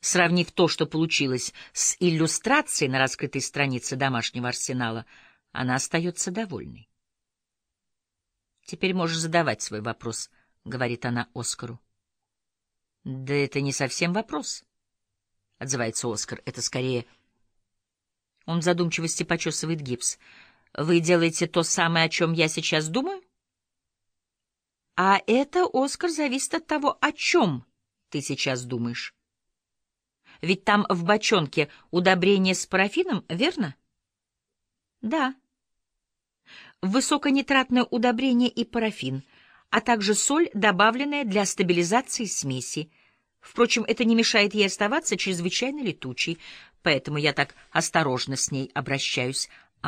Сравнив то, что получилось, с иллюстрацией на раскрытой странице домашнего арсенала, она остается довольной. «Теперь можешь задавать свой вопрос», — говорит она Оскару. «Да это не совсем вопрос», — отзывается Оскар. «Это скорее...» Он в задумчивости почесывает гипс. «Вы делаете то самое, о чем я сейчас думаю?» «А это, Оскар, зависит от того, о чем ты сейчас думаешь. Ведь там в бочонке удобрение с парафином, верно?» «Да. Высоконитратное удобрение и парафин, а также соль, добавленная для стабилизации смеси. Впрочем, это не мешает ей оставаться чрезвычайно летучей, поэтому я так осторожно с ней обращаюсь.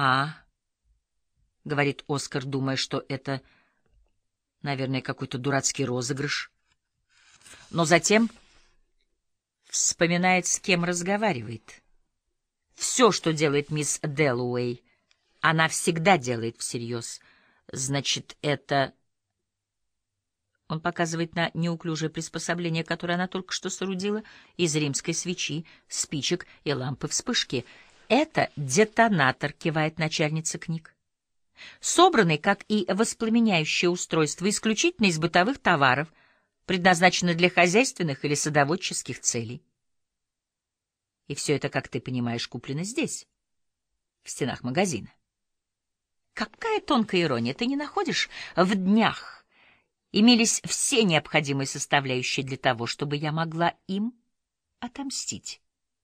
— говорит Оскар, думая, что это, наверное, какой-то дурацкий розыгрыш. Но затем вспоминает, с кем разговаривает. Все, что делает мисс Дэллоуэй, она всегда делает всерьез. Значит, это... Он показывает на неуклюжее приспособление, которое она только что соорудила из римской свечи, спичек и лампы вспышки. «Это детонатор», — кивает начальница книг. «Собранный, как и воспламеняющее устройство, исключительно из бытовых товаров, предназначено для хозяйственных или садоводческих целей. И все это, как ты понимаешь, куплено здесь, в стенах магазина. Какая тонкая ирония, ты не находишь? В днях имелись все необходимые составляющие для того, чтобы я могла им отомстить».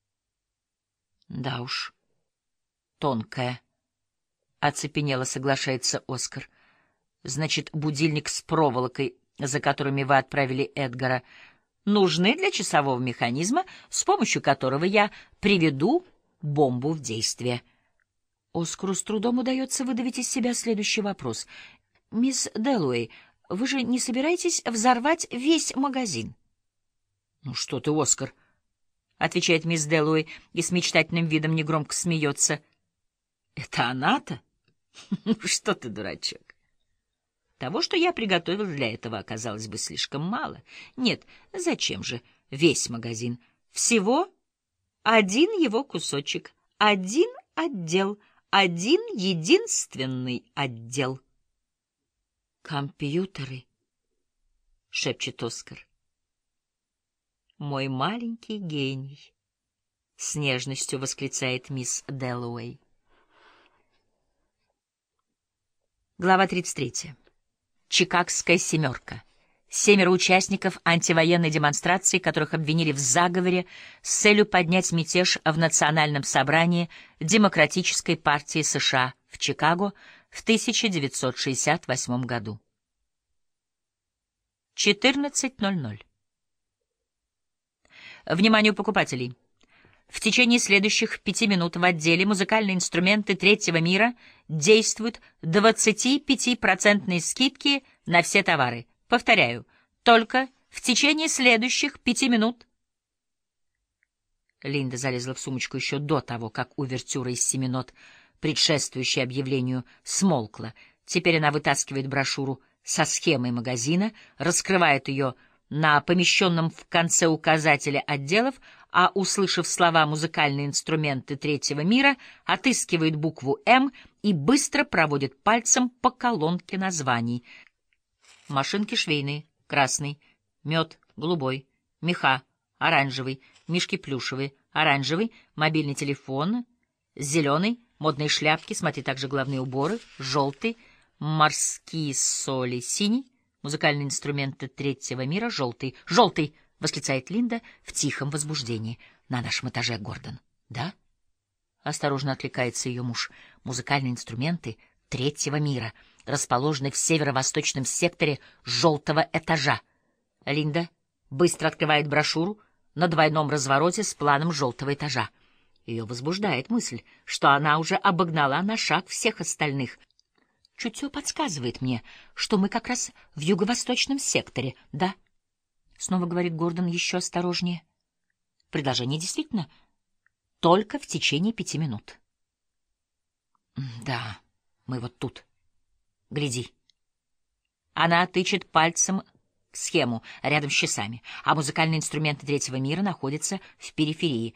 Да уж, тонкая. Оцепенело соглашается Оскар. Значит, будильник с проволокой, за которыми вы отправили Эдгара, нужны для часового механизма, с помощью которого я приведу бомбу в действие. Оскару с трудом удается выдавить из себя следующий вопрос. «Мисс Дэллоуэй, вы же не собираетесь взорвать весь магазин?» «Ну что ты, Оскар», — отвечает мисс Дэллоуэй и с мечтательным видом негромко смеется. «Это она-то? Ну что ты, дурачок? Того, что я приготовил для этого, оказалось бы слишком мало. Нет, зачем же весь магазин? Всего один его кусочек, один отдел, один единственный отдел». «Компьютеры», — шепчет Оскар. «Мой маленький гений», — с нежностью восклицает мисс Дэллоуэй. Глава 33. Чикагская семерка. 7 участников антивоенной демонстрации, которых обвинили в заговоре с целью поднять мятеж в Национальном собрании Демократической партии США в Чикаго в 1968 году. 14:00. Вниманию покупателей! В течение следующих 5 минут в отделе «Музыкальные инструменты третьего мира» действуют 25% скидки на все товары. Повторяю, только в течение следующих 5 минут. Линда залезла в сумочку еще до того, как увертюра из 7 нот, предшествующая объявлению, смолкла. Теперь она вытаскивает брошюру со схемой магазина, раскрывает ее на помещенном в конце указателя отделов, а, услышав слова «музыкальные инструменты третьего мира», отыскивает букву «М» и быстро проводит пальцем по колонке названий. Машинки швейные — красный, мед — голубой, меха — оранжевый, мишки плюшевые — оранжевый, мобильный телефон — зеленый, модные шляпки, смотри также головные уборы — желтый, морские соли — синий, музыкальные инструменты третьего мира — желтый. «Желтый!» — восклицает Линда в тихом возбуждении. «На нашем этаже, Гордон». «Да?» — осторожно откликается ее муж. «Музыкальные инструменты третьего мира, расположены в северо-восточном секторе желтого этажа». Линда быстро открывает брошюру на двойном развороте с планом желтого этажа. Ее возбуждает мысль, что она уже обогнала на шаг всех остальных. Чутье подсказывает мне, что мы как раз в юго-восточном секторе, да? Снова говорит Гордон еще осторожнее. Предложение действительно только в течение 5 минут. Да, мы вот тут. Гляди. Она тычет пальцем схему рядом с часами, а музыкальные инструменты третьего мира находятся в периферии.